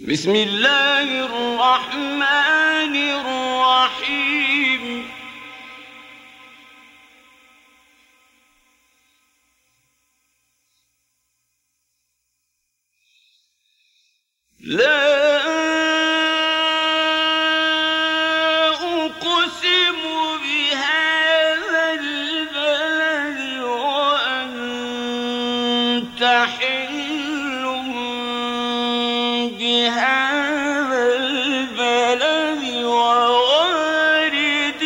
بسم الله الرحمن الرحيم. لا أقسم بهذا البلد وأنت حل بهذا البلد ووالد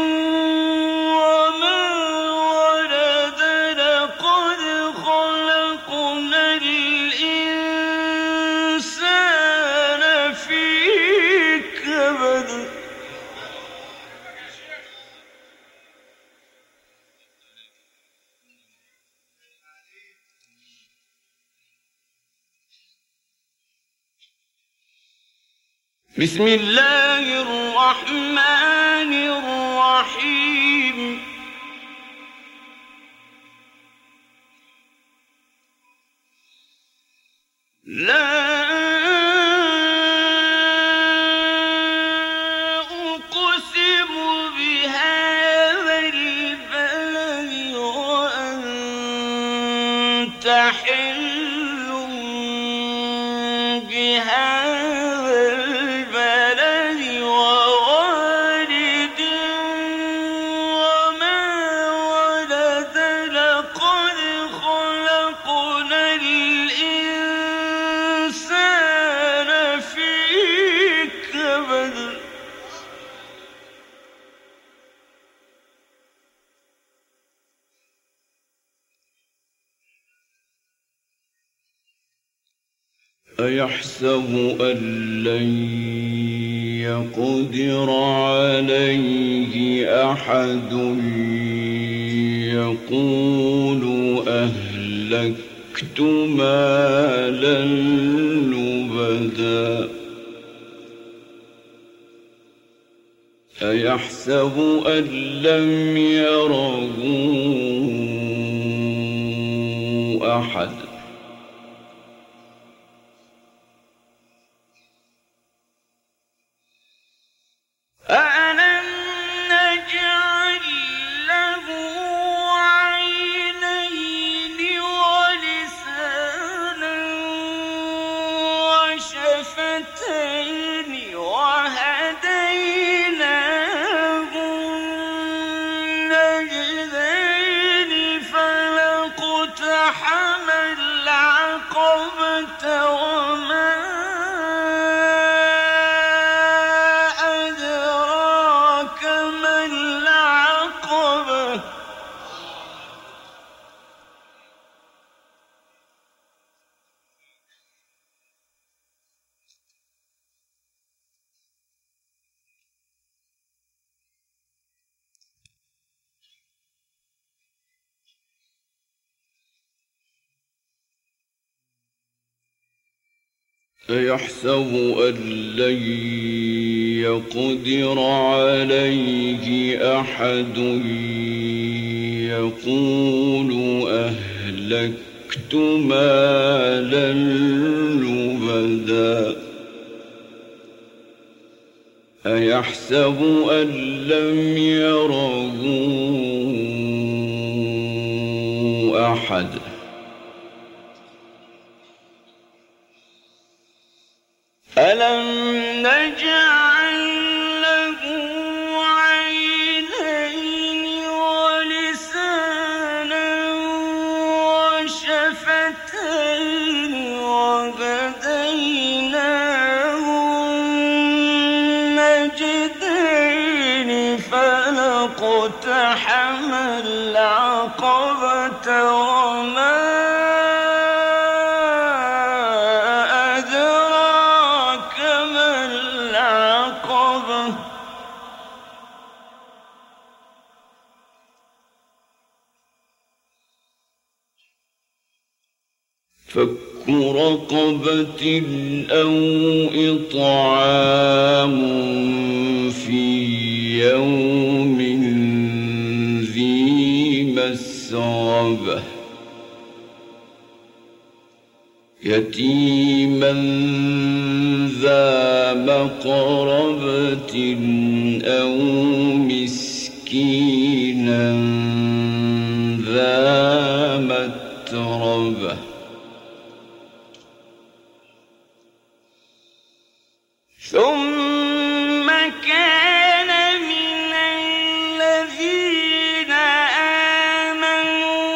وما ولد لقد خلقنا الإنسان في كبد. بسم الله الرحمن الرحيم. لا أقسم بهذا البلد وأنت حل بهذا البلد ووالد وما ولد لقد خلقنا الإنسان في كبد. أيحسب أن لن يقدر عليه أحد يقول أهلكت مالا لبدا. أيحسب أن لم يره أحد. أَلَمْ نَجْعَل لَّهُ عَيْنَيْنِ وَلِسَانًا وَشَفَتَيْنِ وَهَدَيْنَاهُ النَّجْدَيْنِ فَلَاقْتَحَمَ الْعَقَبَةَ وَمَا أَدْرَاكَ مَا الْعَقَبَةُ. أيحسب أن لن يقدر عليه أحد يقول أهلكت مالا لبدا. أيحسب أن لم يره أحد. ألم نجعل له عينين ولسانا وشفتين وهديناه النجدين فلاقتحم العقبة وما أدراك ما العقبة. فك رقبة أو إطعام في يوم ذي مسغبة يتيما ذا مقربة أو مسكينا ذا متربة ثم كان من الذين آمنوا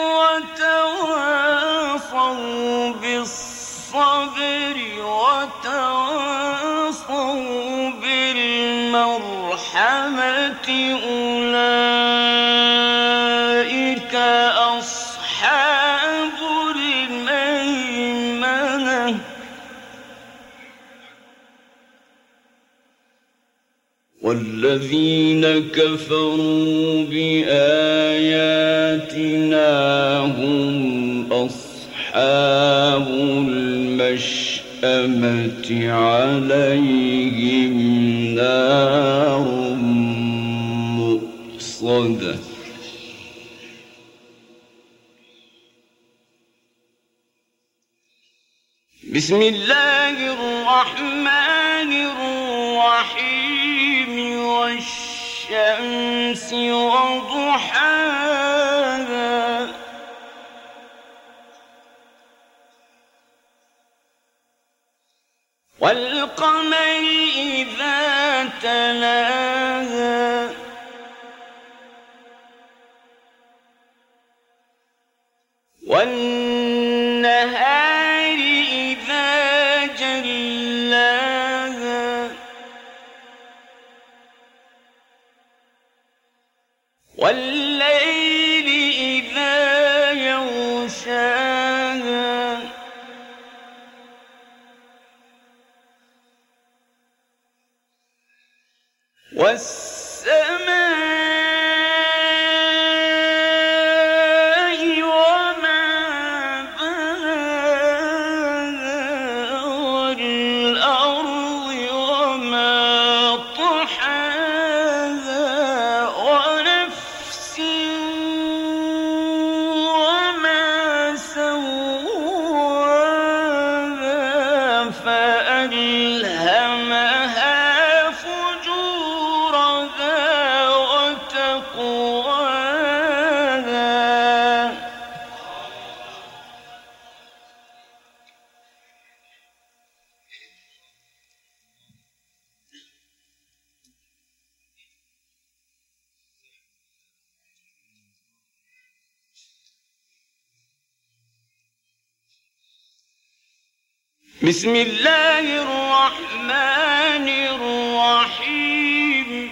وتواصوا بالصبر وتواصوا بالمرحمة أولئك أصحاب الميمنة والذين كفروا بآياتنا هم أصحاب المشأمة عليهم نار مؤصدة بسم الله الرحمن الرحيم والشمس وضحاها والقمر إذا تلاها والنهار إذا جلاها والليل إذا يغشاها والسماء وما بناها والأرض وما طحاها ونفس وما سواها فألهمها فجورها وتقواها بسم الله الرحمن الرحيم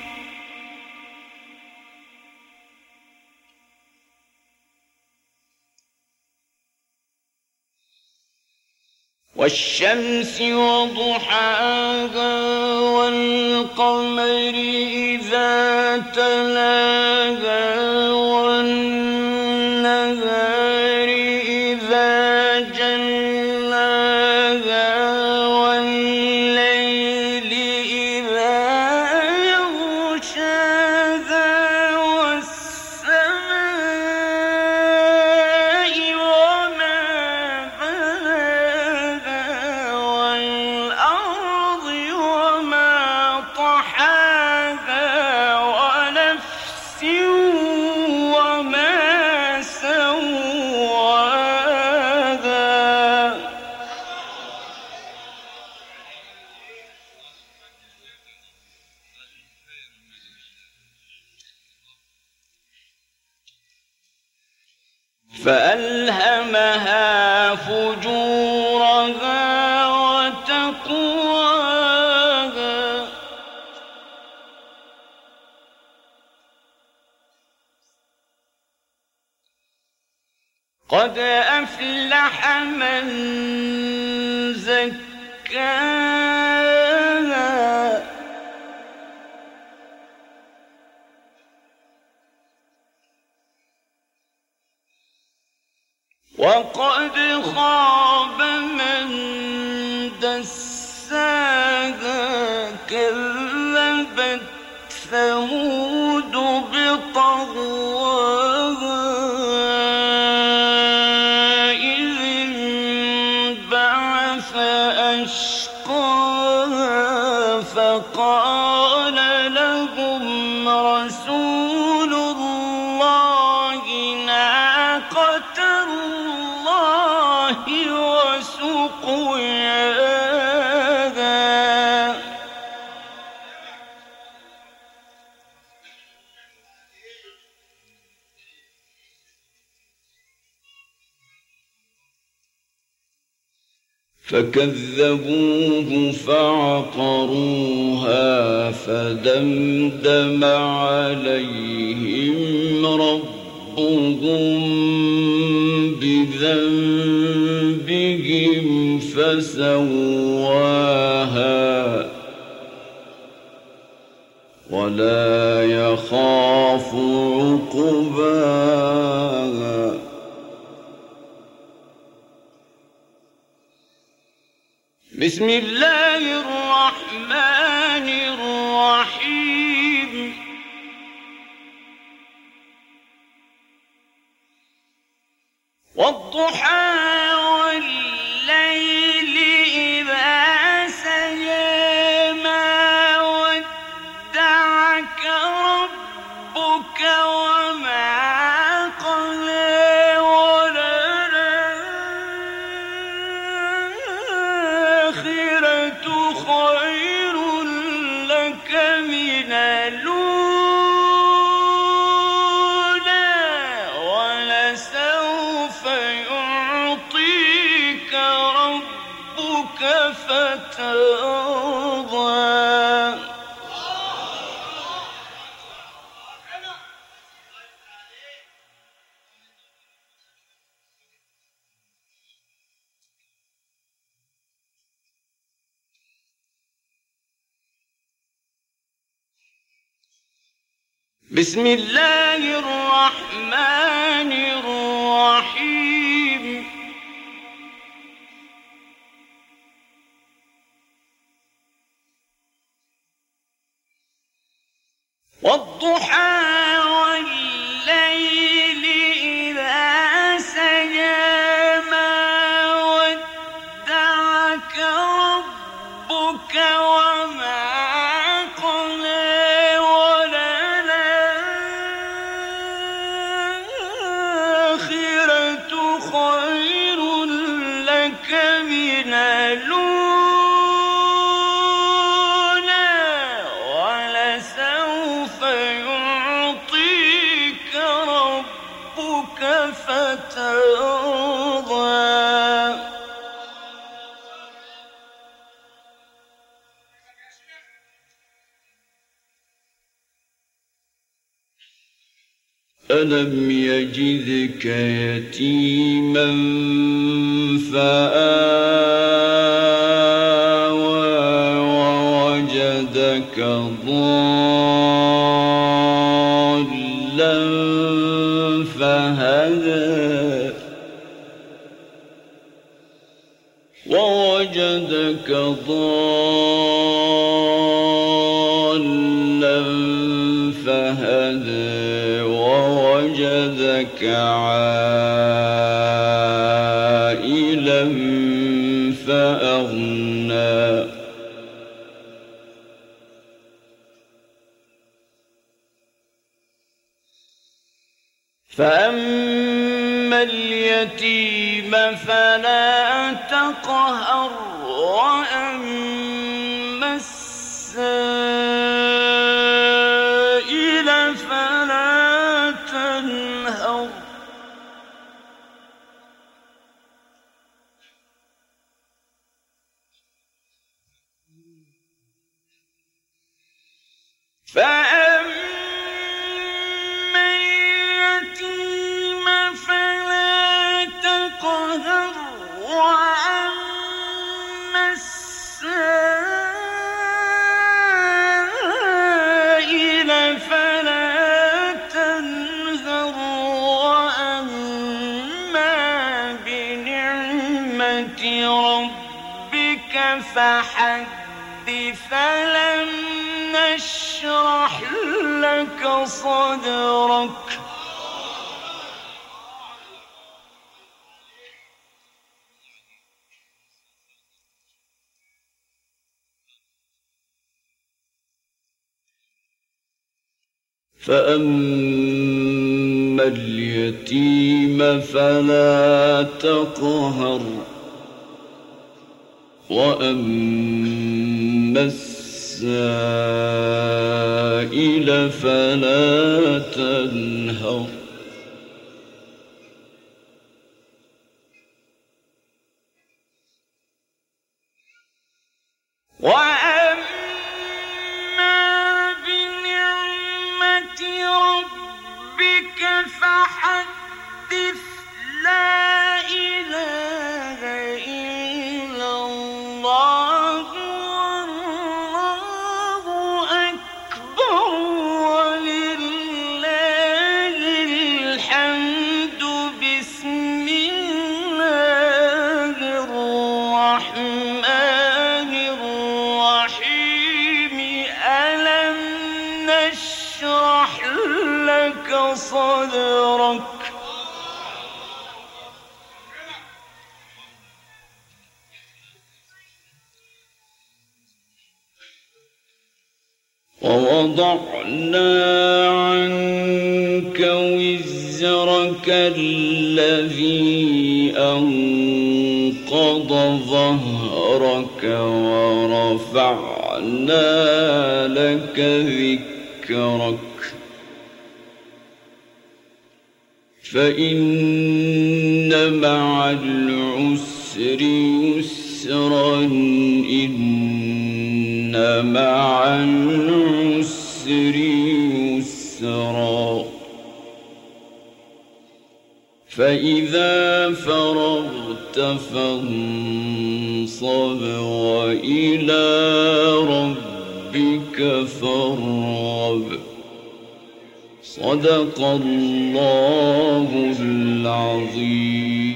والشمس وضحاها والقمر إذا تلاها والنهار إذا جلاها والليل إذا يغشاها والسماء وما بناها والأرض وما طحاها ونفس وما سواها فألهمها فجورها وتقواها قد أفلح من زكاها وقد خاب من دساها كذبت ثمود بطغواها إذ فأشقاها فقال لهم رسول الله ناقة الله وسقياها فكذبوه فعقروها فدمدم عليهم ربهم بذنبهم فسواها ولا يخاف عقباها بسم الله الرحمن الرحيم والضحى والليل إذا سجى ما ودعك ربك وما قلى خير لك من الأولى ولسوف يعطيك ربك فترضى بسم الله الرحمن الرحيم والضحى والليل إذا سجى ما ودعك ربك وما خير لك من الأولى ولسوف يعطيك ربك فترضى ألم يجدك يتيما فآوى ووجدك ضالا فهدى ووجدك ضالا فهدى ووجدك عائلا فأغنى فأما اليتيم فلا تقهر وأما السائل فلا تنهر فأما اليتيم فلا تقهر وأما السائل فلا تنهر وأما بنعمة ربك فحدث فلم نشرح لك صدرك فأما اليتيم فلا تقهر وأما السائل فلا تنهر وأما بنعمة ربك فحدث لا إله إلا الله والله أكبر ولله الحمد بسم الله الرحمن الرحيم ألم نشرح لك صدرك ووضعنا عنك وزرك الذي أنقض ظهرك ورفعنا لك ذكرك فإن مع العسر يسرا إن مع العسر يسرا فإذا فرغت فانصب وإلى ربك فارغب صدق الله العظيم.